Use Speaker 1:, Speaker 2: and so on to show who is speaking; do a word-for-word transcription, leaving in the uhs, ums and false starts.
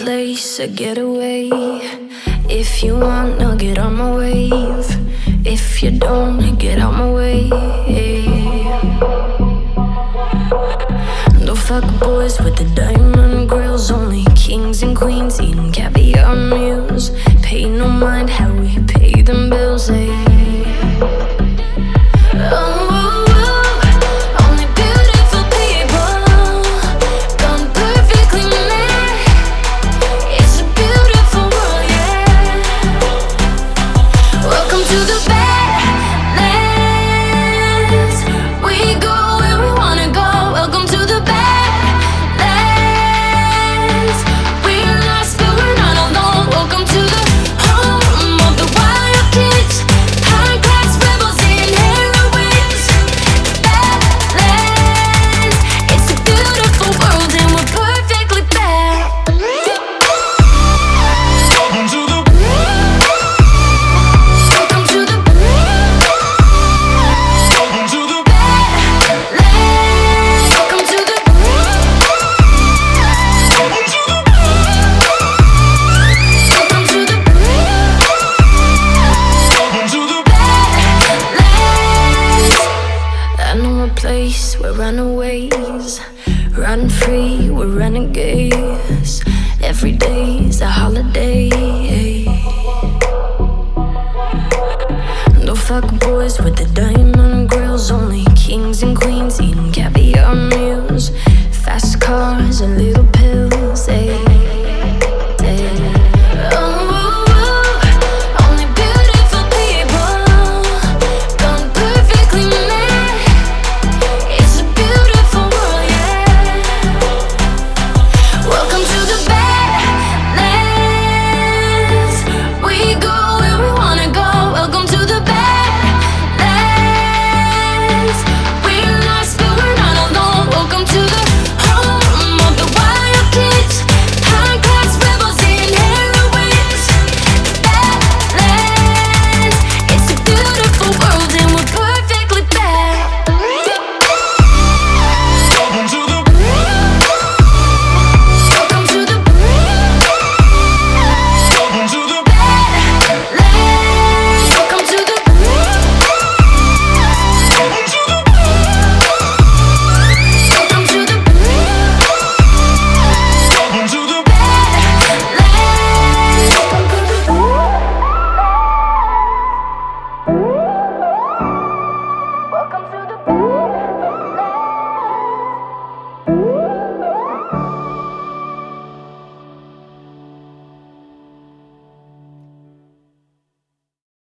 Speaker 1: place, a getaway. If you wanna get on my wave, if you don't, get out my way. No fuck boys with the diamond grills, only kings and queens eating caviar meals. Pay no mind how we pay them bills, eh? Oh, to the Badlands, we go where we wanna go. Welcome to the Badlands. We're lost but we're not alone. Welcome to the home of the wild kids, high class rebels and heroines. Badlands, it's a beautiful world and we're perfectly bad. Welcome to the place where runaways run free, we're renegades. Every day's a holiday. No fuck boys with the dime.